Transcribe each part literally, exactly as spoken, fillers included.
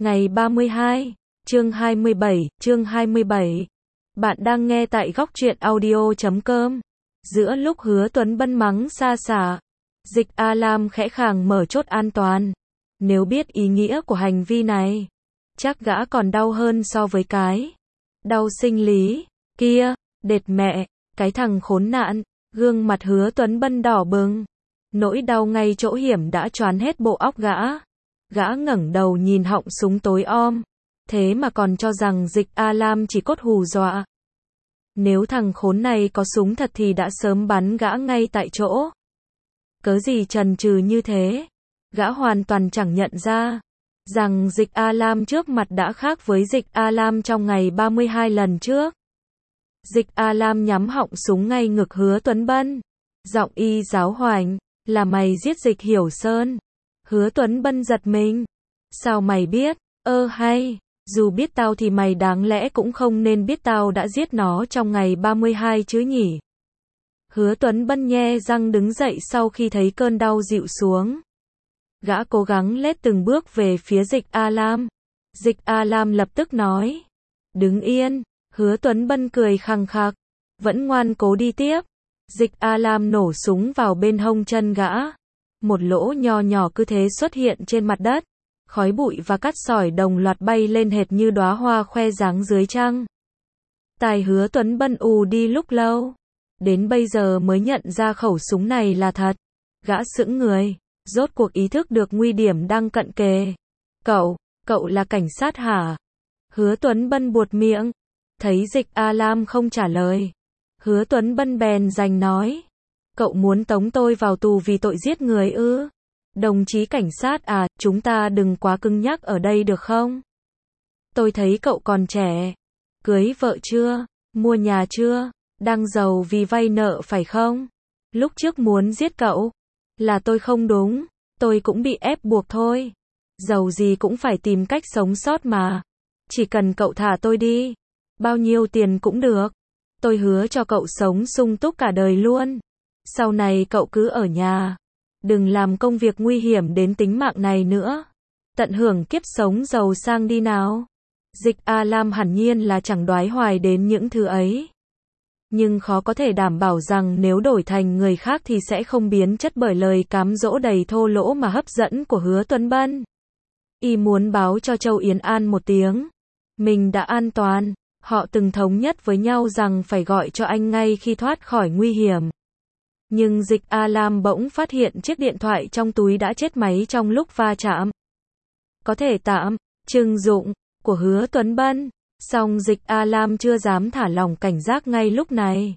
Ngày ba mươi hai, chương hai mươi bảy, chương hai mươi bảy. Bạn đang nghe tại góc truyện audio chấm com. Giữa lúc Hứa Tuấn Bân mắng xa xả, Dịch A Lam khẽ khàng mở chốt an toàn. Nếu biết ý nghĩa của hành vi này, chắc gã còn đau hơn so với cái đau sinh lý kia. Đệt mẹ, cái thằng khốn nạn. Gương mặt Hứa Tuấn Bân đỏ bừng. Nỗi đau ngay chỗ hiểm đã choán hết bộ óc gã. Gã ngẩng đầu nhìn họng súng tối om. Thế mà còn cho rằng Dịch A Lam chỉ cốt hù dọa. Nếu thằng khốn này có súng thật thì đã sớm bắn gã ngay tại chỗ. Cớ gì chần chừ như thế? Gã hoàn toàn chẳng nhận ra rằng Dịch A Lam trước mặt đã khác với Dịch A Lam trong ngày ba mươi hai lần trước. Dịch A Lam nhắm họng súng ngay ngực Hứa Tuấn Bân. Giọng y giáo hoành, là mày giết Dịch Hiểu Sơn. Hứa Tuấn Bân giật mình. Sao mày biết? Ơ hay, dù biết tao thì mày đáng lẽ cũng không nên biết tao đã giết nó trong ngày ba mươi hai chứ nhỉ? Hứa Tuấn Bân nhe răng đứng dậy sau khi thấy cơn đau dịu xuống. Gã cố gắng lết từng bước về phía Dịch A Lam. Dịch A Lam lập tức nói. Đứng yên. Hứa Tuấn Bân cười khằng khặc. Vẫn ngoan cố đi tiếp. Dịch A Lam nổ súng vào bên hông chân gã. Một lỗ nho nhỏ cứ thế xuất hiện trên mặt đất. Khói bụi và cát sỏi đồng loạt bay lên hệt như đóa hoa khoe dáng dưới trăng. Tai Hứa Tuấn Bân ù đi lúc lâu. Đến bây giờ mới nhận ra khẩu súng này là thật. Gã sững người. Rốt cuộc ý thức được nguy điểm đang cận kề. Cậu, cậu là cảnh sát hả? Hứa Tuấn Bân buột miệng. Thấy Dịch A Lam không trả lời. Hứa Tuấn Bân bèn giành nói. Cậu muốn tống tôi vào tù vì tội giết người ư? Đồng chí cảnh sát à, chúng ta đừng quá cứng nhắc ở đây được không? Tôi thấy cậu còn trẻ. Cưới vợ chưa? Mua nhà chưa? Đang giàu vì vay nợ phải không? Lúc trước muốn giết cậu. Là tôi không đúng. Tôi cũng bị ép buộc thôi. Giàu gì cũng phải tìm cách sống sót mà. Chỉ cần cậu thả tôi đi. Bao nhiêu tiền cũng được. Tôi hứa cho cậu sống sung túc cả đời luôn. Sau này cậu cứ ở nhà. Đừng làm công việc nguy hiểm đến tính mạng này nữa. Tận hưởng kiếp sống giàu sang đi nào. Dịch A Lam hẳn nhiên là chẳng đoái hoài đến những thứ ấy. Nhưng khó có thể đảm bảo rằng nếu đổi thành người khác thì sẽ không biến chất bởi lời cám dỗ đầy thô lỗ mà hấp dẫn của Hứa Tuấn Bân. Y muốn báo cho Châu Yến An một tiếng. Mình đã an toàn. Họ từng thống nhất với nhau rằng phải gọi cho anh ngay khi thoát khỏi nguy hiểm. Nhưng Dịch A Lam bỗng phát hiện chiếc điện thoại trong túi đã chết máy trong lúc va chạm. Có thể tạm trừng dụng của Hứa Tuấn Bân. Song Dịch A Lam chưa dám thả lỏng cảnh giác ngay lúc này.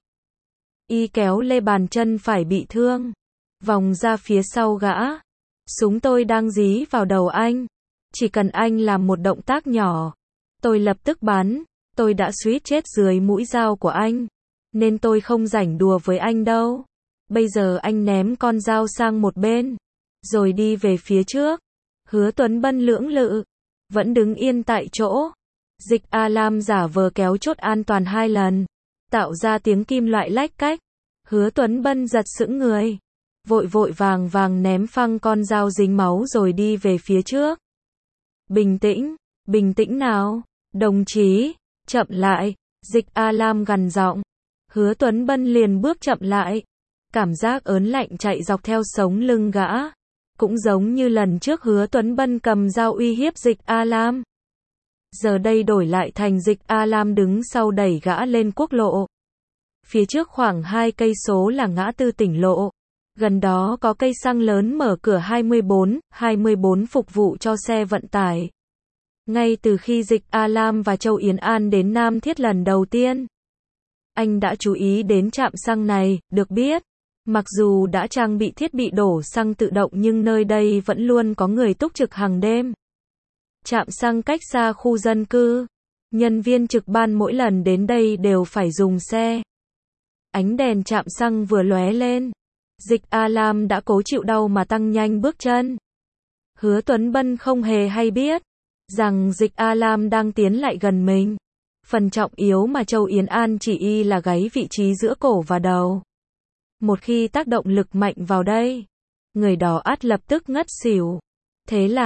Y kéo lê bàn chân phải bị thương. Vòng ra phía sau gã. Súng tôi đang dí vào đầu anh. Chỉ cần anh làm một động tác nhỏ. Tôi lập tức bắn. Tôi đã suýt chết dưới mũi dao của anh. Nên tôi không rảnh đùa với anh đâu. Bây giờ anh ném con dao sang một bên. Rồi đi về phía trước. Hứa Tuấn Bân lưỡng lự. Vẫn đứng yên tại chỗ. Dịch A Lam giả vờ kéo chốt an toàn hai lần. Tạo ra tiếng kim loại lách cách. Hứa Tuấn Bân giật sững người. Vội vội vàng vàng ném phăng con dao dính máu rồi đi về phía trước. Bình tĩnh, bình tĩnh nào. Đồng chí, chậm lại. Dịch A Lam gằn giọng. Hứa Tuấn Bân liền bước chậm lại. Cảm giác ớn lạnh chạy dọc theo sống lưng gã. Cũng giống như lần trước Hứa Tuấn Bân cầm dao uy hiếp Dịch A Lam. Giờ đây đổi lại thành Dịch A Lam đứng sau đẩy gã lên quốc lộ. Phía trước khoảng hai cây số là ngã tư tỉnh lộ. Gần đó có cây xăng lớn mở cửa hai mươi bốn, hai mươi bốn phục vụ cho xe vận tải. Ngay từ khi Dịch A Lam và Châu Yến An đến Nam Thiết lần đầu tiên, anh đã chú ý đến trạm xăng này. Được biết, mặc dù đã trang bị thiết bị đổ xăng tự động nhưng nơi đây vẫn luôn có người túc trực hàng đêm. Trạm xăng cách xa khu dân cư. Nhân viên trực ban mỗi lần đến đây đều phải dùng xe. Ánh đèn trạm xăng vừa lóe lên. Dịch A Lam đã cố chịu đau mà tăng nhanh bước chân. Hứa Tuấn Bân không hề hay biết rằng Dịch A Lam đang tiến lại gần mình. Phần trọng yếu mà Châu Yến An chỉ y là gáy vị trí giữa cổ và đầu. Một khi tác động lực mạnh vào đây, người đó ắt lập tức ngất xỉu. Thế là,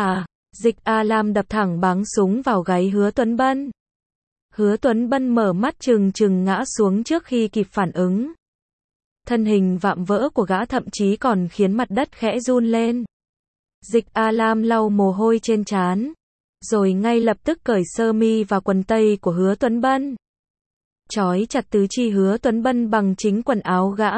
Dịch A Lam đập thẳng báng súng vào gáy Hứa Tuấn Bân. Hứa Tuấn Bân mở mắt trừng trừng ngã xuống trước khi kịp phản ứng. Thân hình vạm vỡ của gã thậm chí còn khiến mặt đất khẽ run lên. Dịch A Lam lau mồ hôi trên trán, rồi ngay lập tức cởi sơ mi và quần tây của Hứa Tuấn Bân, trói chặt tứ chi Hứa Tuấn Bân bằng chính quần áo gã.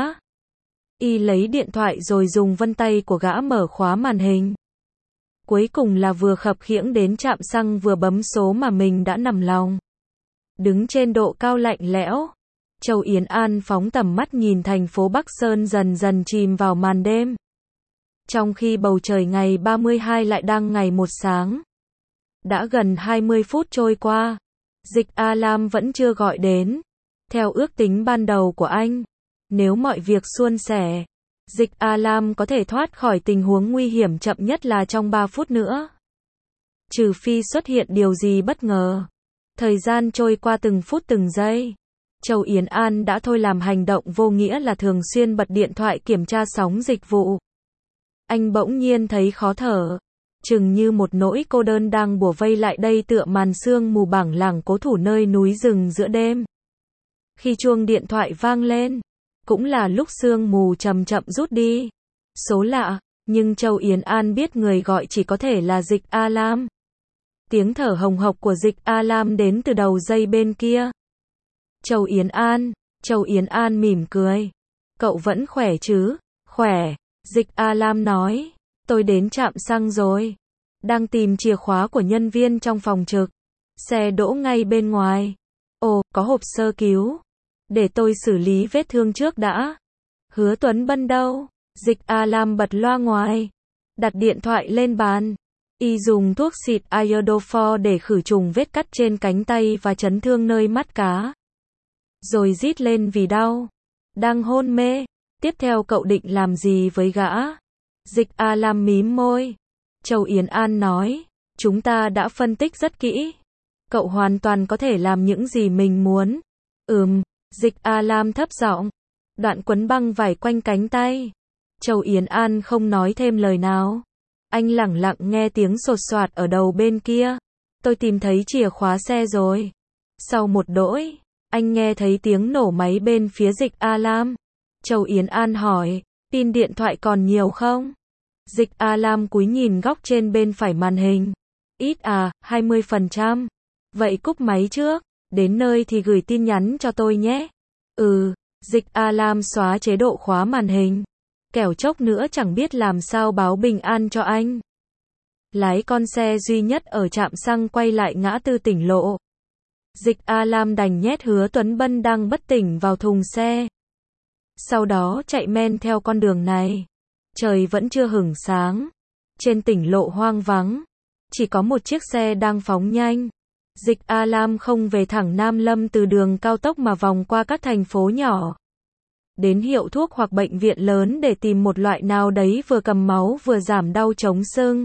Y lấy điện thoại rồi dùng vân tay của gã mở khóa màn hình. Cuối cùng là vừa khập khiễng đến trạm xăng vừa bấm số mà mình đã nằm lòng. Đứng trên độ cao lạnh lẽo, Châu Yến An phóng tầm mắt nhìn thành phố Bắc Sơn dần dần chìm vào màn đêm. Trong khi bầu trời ngày ba mươi hai lại đang ngày một sáng. Đã gần hai mươi phút trôi qua, Dịch A Lam vẫn chưa gọi đến. Theo ước tính ban đầu của anh, nếu mọi việc suôn sẻ, Dịch A Lam có thể thoát khỏi tình huống nguy hiểm chậm nhất là trong ba phút nữa. Trừ phi xuất hiện điều gì bất ngờ. Thời gian trôi qua từng phút từng giây. Châu Yến An đã thôi làm hành động vô nghĩa là thường xuyên bật điện thoại kiểm tra sóng dịch vụ. Anh bỗng nhiên thấy khó thở. Chừng như một nỗi cô đơn đang bủa vây lại đây tựa màn sương mù bảng làng cố thủ nơi núi rừng giữa đêm. Khi chuông điện thoại vang lên, cũng là lúc sương mù chậm chậm rút đi. Số lạ, nhưng Châu Yến An biết người gọi chỉ có thể là Dịch A Lam. Tiếng thở hồng hộc của Dịch A Lam đến từ đầu dây bên kia. Châu Yến An, Châu Yến An mỉm cười. Cậu vẫn khỏe chứ? Khỏe, Dịch A Lam nói. Tôi đến trạm xăng rồi. Đang tìm chìa khóa của nhân viên trong phòng trực. Xe đỗ ngay bên ngoài. Ồ, có hộp sơ cứu. Để tôi xử lý vết thương trước đã. Hứa Tuấn Bân đâu? Dịch A Lam bật loa ngoài. Đặt điện thoại lên bàn. Y dùng thuốc xịt iodofor để khử trùng vết cắt trên cánh tay và chấn thương nơi mắt cá. Rồi rít lên vì đau. Đang hôn mê. Tiếp theo cậu định làm gì với gã? Dịch A Lam mím môi. Châu Yến An nói. Chúng ta đã phân tích rất kỹ. Cậu hoàn toàn có thể làm những gì mình muốn. Ừm. Dịch A Lam thấp giọng. Đoạn quấn băng vải quanh cánh tay. Châu Yến An không nói thêm lời nào. Anh lẳng lặng nghe tiếng sột soạt ở đầu bên kia. Tôi tìm thấy chìa khóa xe rồi. Sau một đỗi, anh nghe thấy tiếng nổ máy bên phía Dịch A Lam. Châu Yến An hỏi, pin điện thoại còn nhiều không? Dịch A Lam cúi nhìn góc trên bên phải màn hình. Ít à, hai mươi phần trăm. Vậy cúp máy trước, đến nơi thì gửi tin nhắn cho tôi nhé. Ừ, Dịch A Lam xóa chế độ khóa màn hình. Kẻo chốc nữa chẳng biết làm sao báo bình an cho anh. Lái con xe duy nhất ở trạm xăng quay lại ngã tư tỉnh lộ. Dịch A Lam đành nhét Hứa Tuấn Bân đang bất tỉnh vào thùng xe. Sau đó chạy men theo con đường này. Trời vẫn chưa hửng sáng. Trên tỉnh lộ hoang vắng. Chỉ có một chiếc xe đang phóng nhanh. Dịch A Lam không về thẳng Nam Lâm từ đường cao tốc mà vòng qua các thành phố nhỏ. Đến hiệu thuốc hoặc bệnh viện lớn để tìm một loại nào đấy vừa cầm máu vừa giảm đau chống sưng.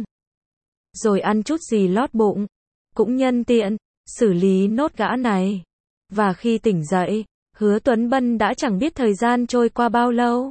Rồi ăn chút gì lót bụng. Cũng nhân tiện, xử lý nốt gã này. Và khi tỉnh dậy, Hứa Tuấn Bân đã chẳng biết thời gian trôi qua bao lâu.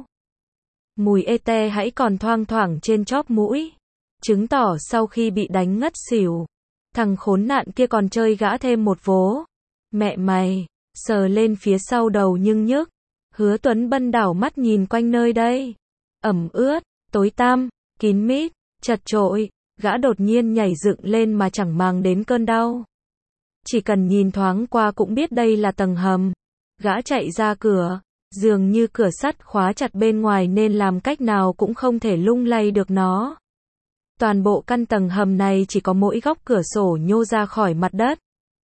Mùi ê-te hãy còn thoang thoảng trên chóp mũi. Chứng tỏ sau khi bị đánh ngất xỉu, thằng khốn nạn kia còn chơi gã thêm một vố. Mẹ mày, sờ lên phía sau đầu nhưng nhức. Hứa Tuấn Bân đảo mắt nhìn quanh nơi đây. Ẩm ướt, tối tăm, kín mít, chật chội. Gã đột nhiên nhảy dựng lên mà chẳng màng đến cơn đau. Chỉ cần nhìn thoáng qua cũng biết đây là tầng hầm. Gã chạy ra cửa. Dường như cửa sắt khóa chặt bên ngoài nên làm cách nào cũng không thể lung lay được nó. Toàn bộ căn tầng hầm này chỉ có mỗi góc cửa sổ nhô ra khỏi mặt đất.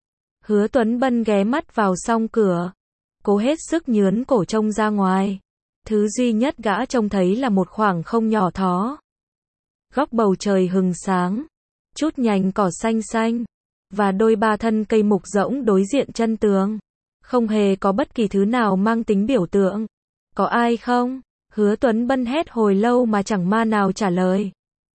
Hứa Tuấn Bân ghé mắt vào song cửa. Cố hết sức nhướn cổ trông ra ngoài. Thứ duy nhất gã trông thấy là một khoảng không nhỏ thó. Góc bầu trời hừng sáng. Chút nhành cỏ xanh xanh. Và đôi ba thân cây mục rỗng đối diện chân tường. Không hề có bất kỳ thứ nào mang tính biểu tượng. Có ai không? Hứa Tuấn Bân hét hồi lâu mà chẳng ma nào trả lời.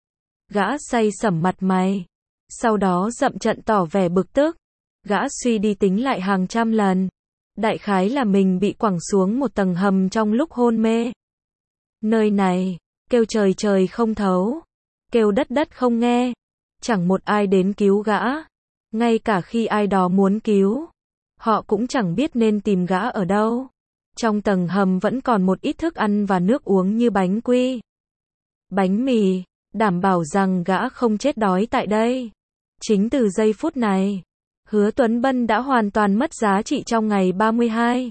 Gã say sẩm mặt mày. Sau đó dậm trận tỏ vẻ bực tức. Gã suy đi tính lại hàng trăm lần. Đại khái là mình bị quẳng xuống một tầng hầm trong lúc hôn mê. Nơi này, kêu trời trời không thấu. Kêu đất đất không nghe. chẳng một ai đến cứu gã. Ngay cả khi ai đó muốn cứu, họ cũng chẳng biết nên tìm gã ở đâu. Trong tầng hầm vẫn còn một ít thức ăn và nước uống như bánh quy, bánh mì, đảm bảo rằng gã không chết đói tại đây. Chính từ giây phút này, Hứa Tuấn Bân đã hoàn toàn mất giá trị trong ngày ba mươi hai.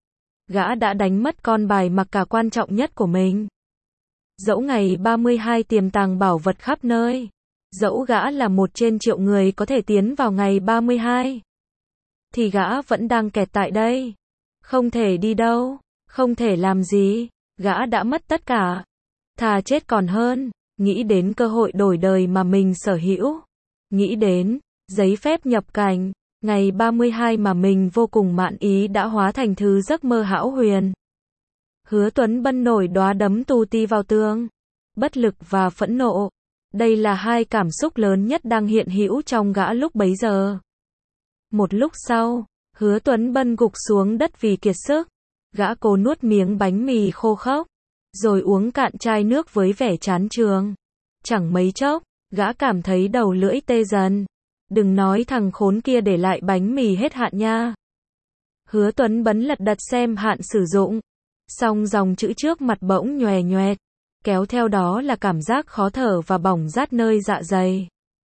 Gã đã đánh mất con bài mặc cả quan trọng nhất của mình. Dẫu ngày ba mươi hai tiềm tàng bảo vật khắp nơi, dẫu gã là một trên triệu người có thể tiến vào ngày ba mươi hai, thì gã vẫn đang kẹt tại đây. Không thể đi đâu, không thể làm gì, gã đã mất tất cả. Thà chết còn hơn, nghĩ đến cơ hội đổi đời mà mình sở hữu. Nghĩ đến giấy phép nhập cảnh, ngày ba mươi hai mà mình vô cùng mãn ý đã hóa thành thứ giấc mơ hão huyền. Hứa Tuấn Bân nổi đóa đấm tu ti vào tường. Bất lực và phẫn nộ. Đây là hai cảm xúc lớn nhất đang hiện hữu trong gã lúc bấy giờ. Một lúc sau, Hứa Tuấn Bân gục xuống đất vì kiệt sức. Gã cố nuốt miếng bánh mì khô khốc, rồi uống cạn chai nước với vẻ chán chường. Chẳng mấy chốc, gã cảm thấy đầu lưỡi tê dần. Đừng nói thằng khốn kia để lại bánh mì hết hạn nha. Hứa Tuấn Bân lật đật xem hạn sử dụng. Xong dòng chữ trước mặt bỗng nhòe nhoẹt. Kéo theo đó là cảm giác khó thở và bỏng rát nơi dạ dày.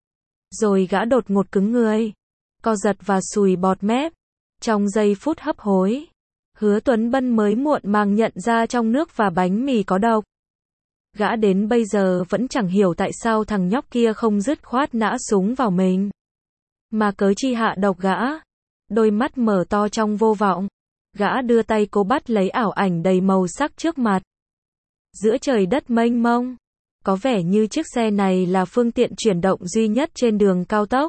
Rồi gã đột ngột cứng người, co giật và sùi bọt mép. Trong giây phút hấp hối, Hứa Tuấn Bân mới muộn màng nhận ra trong nước và bánh mì có độc. Gã đến bây giờ vẫn chẳng hiểu tại sao thằng nhóc kia không dứt khoát nã súng vào mình, mà cớ chi hạ độc gã. Đôi mắt mở to trong vô vọng, gã đưa tay cố bắt lấy ảo ảnh đầy màu sắc trước mặt. Giữa trời đất mênh mông, có vẻ như chiếc xe này là phương tiện chuyển động duy nhất trên đường cao tốc.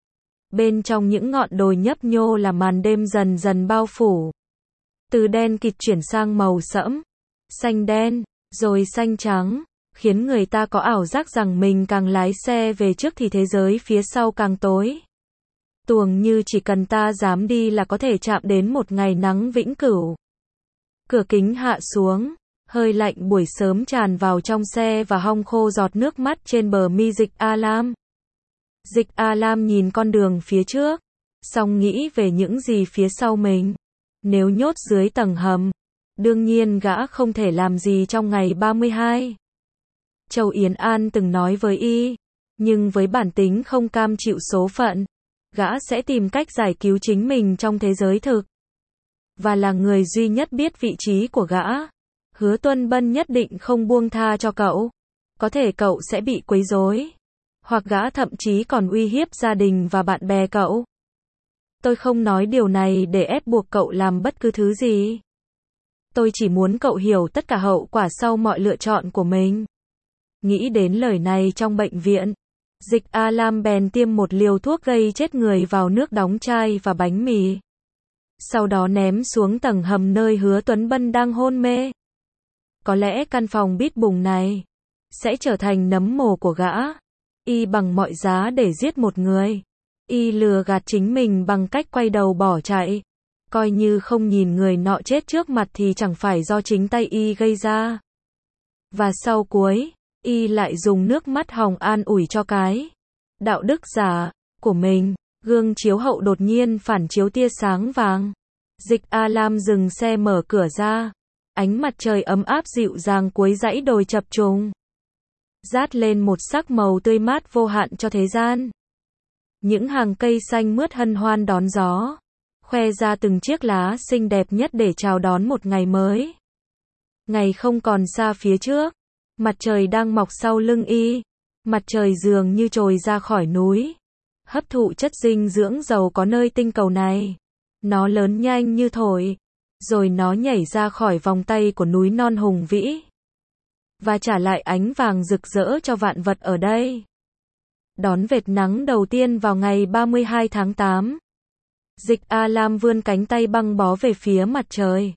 Bên trong những ngọn đồi nhấp nhô là màn đêm dần dần bao phủ. Từ đen kịt chuyển sang màu sẫm, xanh đen, rồi xanh trắng, khiến người ta có ảo giác rằng mình càng lái xe về trước thì thế giới phía sau càng tối. Tuồng như chỉ cần ta dám đi là có thể chạm đến một ngày nắng vĩnh cửu. Cửa kính hạ xuống, hơi lạnh buổi sớm tràn vào trong xe và hong khô giọt nước mắt trên bờ mi Dịch A Lam. Dịch A Lam nhìn con đường phía trước, xong nghĩ về những gì phía sau mình. Nếu nhốt dưới tầng hầm, đương nhiên gã không thể làm gì trong ngày ba mươi hai. Châu Yến An từng nói với y, nhưng với bản tính không cam chịu số phận, gã sẽ tìm cách giải cứu chính mình trong thế giới thực. Và là người duy nhất biết vị trí của gã. Hứa Tuấn Bân nhất định không buông tha cho cậu. Có thể cậu sẽ bị quấy rối. Hoặc gã thậm chí còn uy hiếp gia đình và bạn bè cậu. Tôi không nói điều này để ép buộc cậu làm bất cứ thứ gì. Tôi chỉ muốn cậu hiểu tất cả hậu quả sau mọi lựa chọn của mình. Nghĩ đến lời này trong bệnh viện, Dịch A Lam bèn tiêm một liều thuốc gây chết người vào nước đóng chai và bánh mì. Sau đó ném xuống tầng hầm nơi Hứa Tuấn Bân đang hôn mê. Có lẽ căn phòng bít bùng này sẽ trở thành nấm mồ của gã. Y bằng mọi giá để giết một người. Y lừa gạt chính mình bằng cách quay đầu bỏ chạy. Coi như không nhìn người nọ chết trước mặt thì chẳng phải do chính tay Y gây ra. Và sau cuối, Y lại dùng nước mắt hồng an ủi cho cái đạo đức giả của mình. Gương chiếu hậu đột nhiên phản chiếu tia sáng vàng. Dịch A Lam dừng xe mở cửa ra. Ánh mặt trời ấm áp dịu dàng cuối dãy đồi chập trùng, dát lên một sắc màu tươi mát vô hạn cho thế gian. Những hàng cây xanh mướt hân hoan đón gió, khoe ra từng chiếc lá xinh đẹp nhất để chào đón một ngày mới. Ngày không còn xa phía trước, mặt trời đang mọc sau lưng Y. Mặt trời dường như trồi ra khỏi núi, hấp thụ chất dinh dưỡng giàu có nơi tinh cầu này. Nó lớn nhanh như thổi, rồi nó nhảy ra khỏi vòng tay của núi non hùng vĩ, và trả lại ánh vàng rực rỡ cho vạn vật ở đây. Đón vệt nắng đầu tiên vào ngày ba mươi hai tháng tám. Dịch A Lam vươn cánh tay băng bó về phía mặt trời.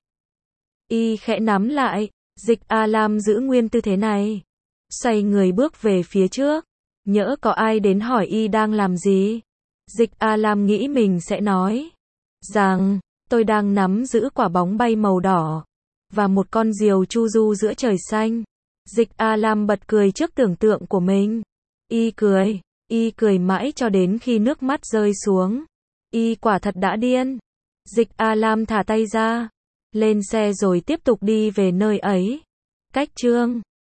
Y khẽ nắm lại, Dịch A Lam giữ nguyên tư thế này. Xoay người bước về phía trước. Nhỡ có ai đến hỏi Y đang làm gì. Dịch A Lam nghĩ mình sẽ nói rằng, tôi đang nắm giữ quả bóng bay màu đỏ, và một con diều chu du giữa trời xanh. Dịch A Lam bật cười trước tưởng tượng của mình. Y cười, Y cười mãi cho đến khi nước mắt rơi xuống. Y quả thật đã điên. Dịch A Lam thả tay ra, lên xe rồi tiếp tục đi về nơi ấy. Cách chương